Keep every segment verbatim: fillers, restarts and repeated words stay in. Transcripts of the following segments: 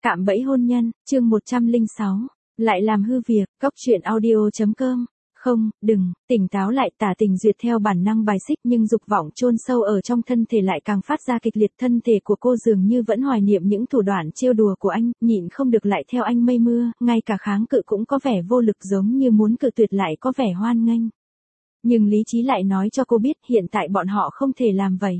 Cạm bẫy hôn nhân, chương một trăm lẻ sáu. Lại làm hư việc, cóc truyện audio chấm com. Không, đừng, tỉnh táo lại. Tả Tình Duyệt theo bản năng bài xích nhưng dục vọng chôn sâu ở trong thân thể lại càng phát ra kịch liệt. Thân thể của cô dường như vẫn hoài niệm những thủ đoạn trêu đùa của anh, nhịn không được lại theo anh mây mưa, ngay cả kháng cự cũng có vẻ vô lực, giống như muốn cự tuyệt lại có vẻ hoan nghênh. Nhưng lý trí lại nói cho cô biết hiện tại bọn họ không thể làm vậy.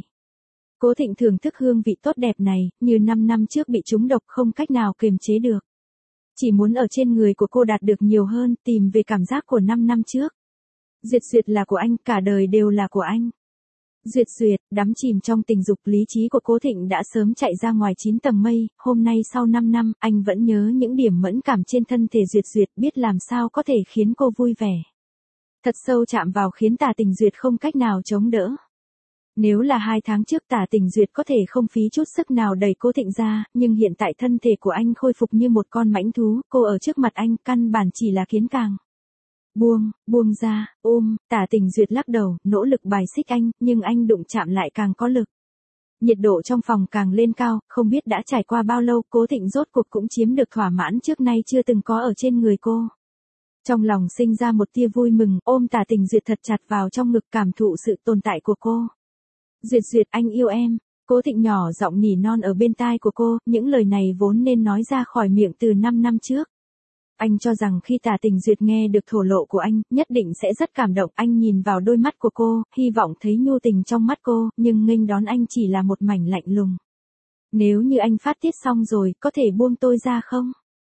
Cố Thịnh thưởng thức hương vị tốt đẹp này, như năm năm trước bị trúng độc không cách nào kiềm chế được. Chỉ muốn ở trên người của cô đạt được nhiều hơn, tìm về cảm giác của năm năm trước. Duyệt Duyệt là của anh, cả đời đều là của anh. Duyệt Duyệt, đắm chìm trong tình dục, lý trí của Cố Thịnh đã sớm chạy ra ngoài chín tầng mây. Hôm nay sau năm năm, anh vẫn nhớ những điểm mẫn cảm trên thân thể Duyệt Duyệt, biết làm sao có thể khiến cô vui vẻ. Thật sâu chạm vào khiến Tả Tình Duyệt không cách nào chống đỡ. Nếu là hai tháng trước Tả Tình Duyệt có thể không phí chút sức nào đẩy Cố Thịnh ra, nhưng hiện tại thân thể của anh khôi phục như một con mãnh thú, cô ở trước mặt anh căn bản chỉ là kiến càng. Buông, buông ra, ôm. Tả Tình Duyệt lắc đầu, nỗ lực bài xích anh, nhưng anh đụng chạm lại càng có lực. Nhiệt độ trong phòng càng lên cao, không biết đã trải qua bao lâu, Cố Thịnh rốt cuộc cũng chiếm được thỏa mãn trước nay chưa từng có ở trên người cô. Trong lòng sinh ra một tia vui mừng, ôm Tả Tình Duyệt thật chặt vào trong ngực, cảm thụ sự tồn tại của cô. Duyệt Duyệt, anh yêu em. Cố Thịnh nhỏ giọng nỉ non ở bên tai của cô, những lời này vốn nên nói ra khỏi miệng từ năm năm trước. Anh cho rằng khi Tả Tình Duyệt nghe được thổ lộ của anh, nhất định sẽ rất cảm động. Anh nhìn vào đôi mắt của cô, hy vọng thấy nhu tình trong mắt cô, nhưng nghênh đón anh chỉ là một mảnh lạnh lùng. Nếu như anh phát tiết xong rồi, có thể buông tôi ra không?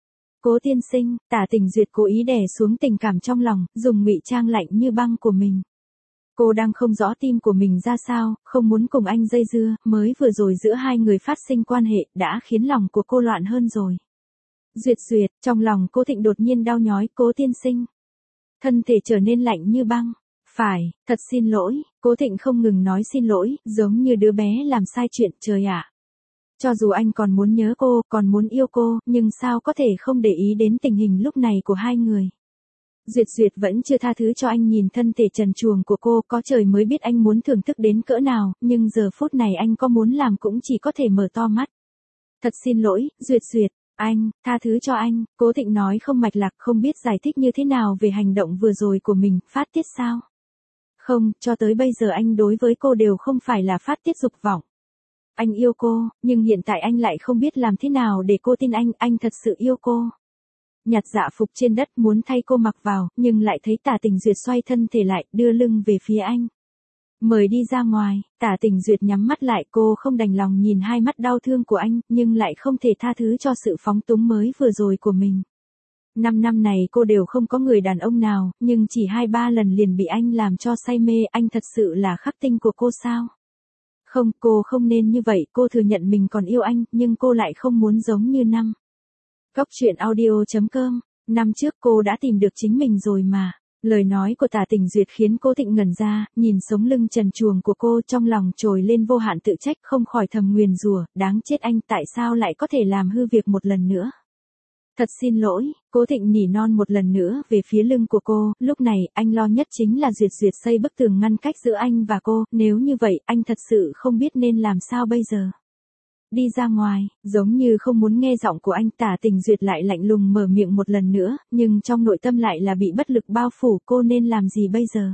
Cố tiên sinh. Tả Tình Duyệt cố ý đè xuống tình cảm trong lòng, dùng ngụy trang lạnh như băng của mình. Cô đang không rõ tim của mình ra sao, không muốn cùng anh dây dưa, mới vừa rồi giữa hai người phát sinh quan hệ, đã khiến lòng của cô loạn hơn rồi. Duyệt Duyệt, trong lòng Cố Thịnh đột nhiên đau nhói. Cố tiên sinh. Thân thể trở nên lạnh như băng. Phải, thật xin lỗi. Cố Thịnh không ngừng nói xin lỗi, giống như đứa bé làm sai chuyện. Trời ạ. Cho dù anh còn muốn nhớ cô, còn muốn yêu cô, nhưng sao có thể không để ý đến tình hình lúc này của hai người. Duyệt Duyệt vẫn chưa tha thứ cho anh, nhìn thân thể trần truồng của cô, có trời mới biết anh muốn thưởng thức đến cỡ nào, nhưng giờ phút này anh có muốn làm cũng chỉ có thể mở to mắt. Thật xin lỗi, Duyệt Duyệt, anh, tha thứ cho anh. Cố Thịnh nói không mạch lạc, không biết giải thích như thế nào về hành động vừa rồi của mình. Phát tiết sao? Không, cho tới bây giờ anh đối với cô đều không phải là phát tiết dục vọng. Anh yêu cô, nhưng hiện tại anh lại không biết làm thế nào để cô tin anh, anh thật sự yêu cô. Nhặt dạ phục trên đất muốn thay cô mặc vào, nhưng lại thấy Tả Tình Duyệt xoay thân thể lại, đưa lưng về phía anh. Mời đi ra ngoài. Tả Tình Duyệt nhắm mắt lại, cô không đành lòng nhìn hai mắt đau thương của anh, nhưng lại không thể tha thứ cho sự phóng túng mới vừa rồi của mình. Năm năm này cô đều không có người đàn ông nào, nhưng chỉ hai ba lần liền bị anh làm cho say mê. Anh thật sự là khắc tinh của cô sao? Không, cô không nên như vậy. Cô thừa nhận mình còn yêu anh, nhưng cô lại không muốn giống như năm. Cóc truyện audio chấm com. Năm trước cô đã tìm được chính mình rồi mà. Lời nói của Tả Tình Duyệt khiến Cố Thịnh ngẩn ra, nhìn sống lưng trần truồng của cô, trong lòng trồi lên vô hạn tự trách, không khỏi thầm nguyền rủa, đáng chết anh, tại sao lại có thể làm hư việc một lần nữa. Thật xin lỗi. Cố Thịnh nỉ non một lần nữa về phía lưng của cô, lúc này anh lo nhất chính là Duyệt Duyệt xây bức tường ngăn cách giữa anh và cô, nếu như vậy anh thật sự không biết nên làm sao bây giờ. Đi ra ngoài. Giống như không muốn nghe giọng của anh, Tả Tình Duyệt lại lạnh lùng mở miệng một lần nữa, nhưng trong nội tâm lại là bị bất lực bao phủ. Cô nên làm gì bây giờ?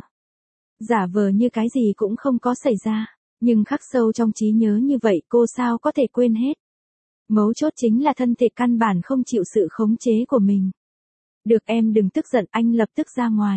Giả vờ như cái gì cũng không có xảy ra, nhưng khắc sâu trong trí nhớ như vậy, cô sao có thể quên hết. Mấu chốt chính là thân thể căn bản không chịu sự khống chế của mình. Được, em đừng tức giận, anh lập tức ra ngoài.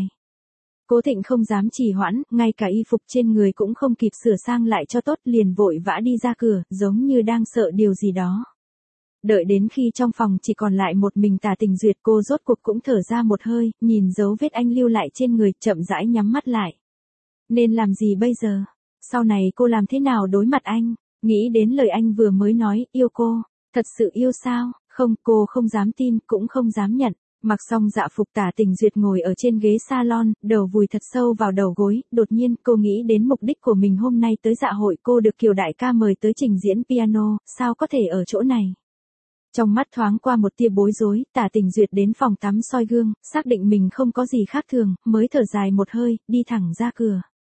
Cố Thịnh không dám trì hoãn, ngay cả y phục trên người cũng không kịp sửa sang lại cho tốt, liền vội vã đi ra cửa, giống như đang sợ điều gì đó. Đợi đến khi trong phòng chỉ còn lại một mình Tả Tình Duyệt, cô rốt cuộc cũng thở ra một hơi, nhìn dấu vết anh lưu lại trên người, chậm rãi nhắm mắt lại. Nên làm gì bây giờ? Sau này cô làm thế nào đối mặt anh? Nghĩ đến lời anh vừa mới nói, yêu cô. Thật sự yêu sao? Không, cô không dám tin, cũng không dám nhận. Mặc xong dạ phục, Tả Tình Duyệt ngồi ở trên ghế salon, đầu vùi thật sâu vào đầu gối. Đột nhiên cô nghĩ đến mục đích của mình hôm nay tới dạ hội. Cô được Kiều đại ca mời tới trình diễn piano, sao có thể ở chỗ này? Trong mắt thoáng qua một tia bối rối, Tả Tình Duyệt đến phòng tắm soi gương, xác định mình không có gì khác thường, mới thở dài một hơi, đi thẳng ra cửa.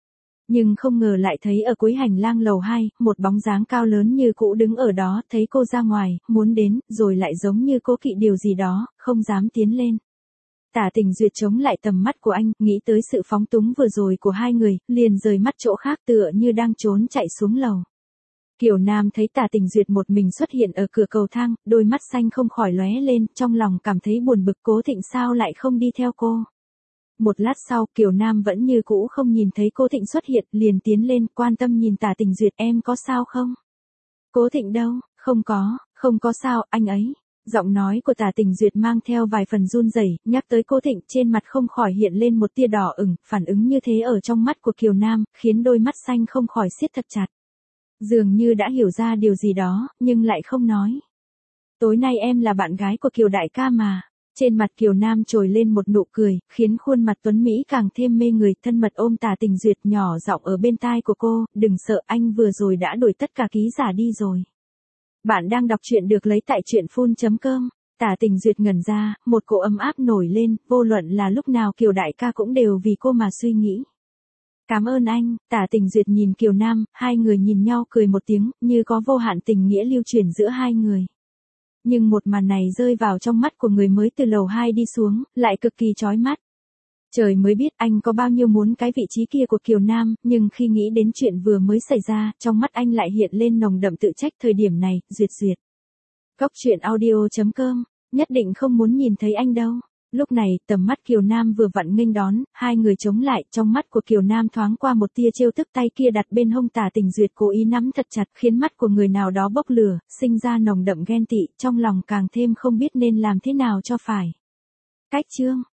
Nhưng không ngờ lại thấy ở cuối hành lang lầu hai, một bóng dáng cao lớn như cũ đứng ở đó, thấy cô ra ngoài, muốn đến, rồi lại giống như cố kỵ điều gì đó, không dám tiến lên. Tả Tình Duyệt chống lại tầm mắt của anh, nghĩ tới sự phóng túng vừa rồi của hai người, liền rời mắt chỗ khác tựa như đang trốn chạy xuống lầu. Kiều Nam thấy Tả Tình Duyệt một mình xuất hiện ở cửa cầu thang, đôi mắt xanh không khỏi lóe lên, trong lòng cảm thấy buồn bực, Cố Thịnh sao lại không đi theo cô. Một lát sau, Kiều Nam vẫn như cũ không nhìn thấy Cố Thịnh xuất hiện, liền tiến lên, quan tâm nhìn Tả Tình Duyệt, em có sao không? Cố Thịnh đâu? Không có, không có sao, anh ấy. Giọng nói của Tả Tình Duyệt mang theo vài phần run rẩy, nhắc tới Cố Thịnh, trên mặt không khỏi hiện lên một tia đỏ ửng, phản ứng như thế ở trong mắt của Kiều Nam, khiến đôi mắt xanh không khỏi siết thật chặt. Dường như đã hiểu ra điều gì đó, nhưng lại không nói. Tối nay em là bạn gái của Kiều đại ca mà. Trên mặt Kiều Nam trồi lên một nụ cười, khiến khuôn mặt tuấn Mỹ càng thêm mê người, thân mật ôm Tả Tình Duyệt, nhỏ giọng ở bên tai của cô, đừng sợ, anh vừa rồi đã đổi tất cả ký giả đi rồi. Bạn đang đọc truyện được lấy tại truyện phun chấm com. Tả Tình Duyệt ngẩn ra, một cỗ ấm áp nổi lên, vô luận là lúc nào Kiều đại ca cũng đều vì cô mà suy nghĩ. Cảm ơn anh. Tả Tình Duyệt nhìn Kiều Nam, hai người nhìn nhau cười một tiếng, như có vô hạn tình nghĩa lưu truyền giữa hai người. Nhưng một màn này rơi vào trong mắt của người mới từ lầu hai đi xuống, lại cực kỳ chói mắt. Trời mới biết anh có bao nhiêu muốn cái vị trí kia của Kiều Nam, nhưng khi nghĩ đến chuyện vừa mới xảy ra, trong mắt anh lại hiện lên nồng đậm tự trách. Thời điểm này, Duyệt Duyệt. Cốc truyện audio chấm com, nhất định không muốn nhìn thấy anh đâu. Lúc này, tầm mắt Kiều Nam vừa vặn nghênh đón, hai người chống lại, trong mắt của Kiều Nam thoáng qua một tia trêu tức, tay kia đặt bên hông Tả Tình Duyệt cố ý nắm thật chặt, khiến mắt của người nào đó bốc lửa, sinh ra nồng đậm ghen tị, trong lòng càng thêm không biết nên làm thế nào cho phải. Cách chương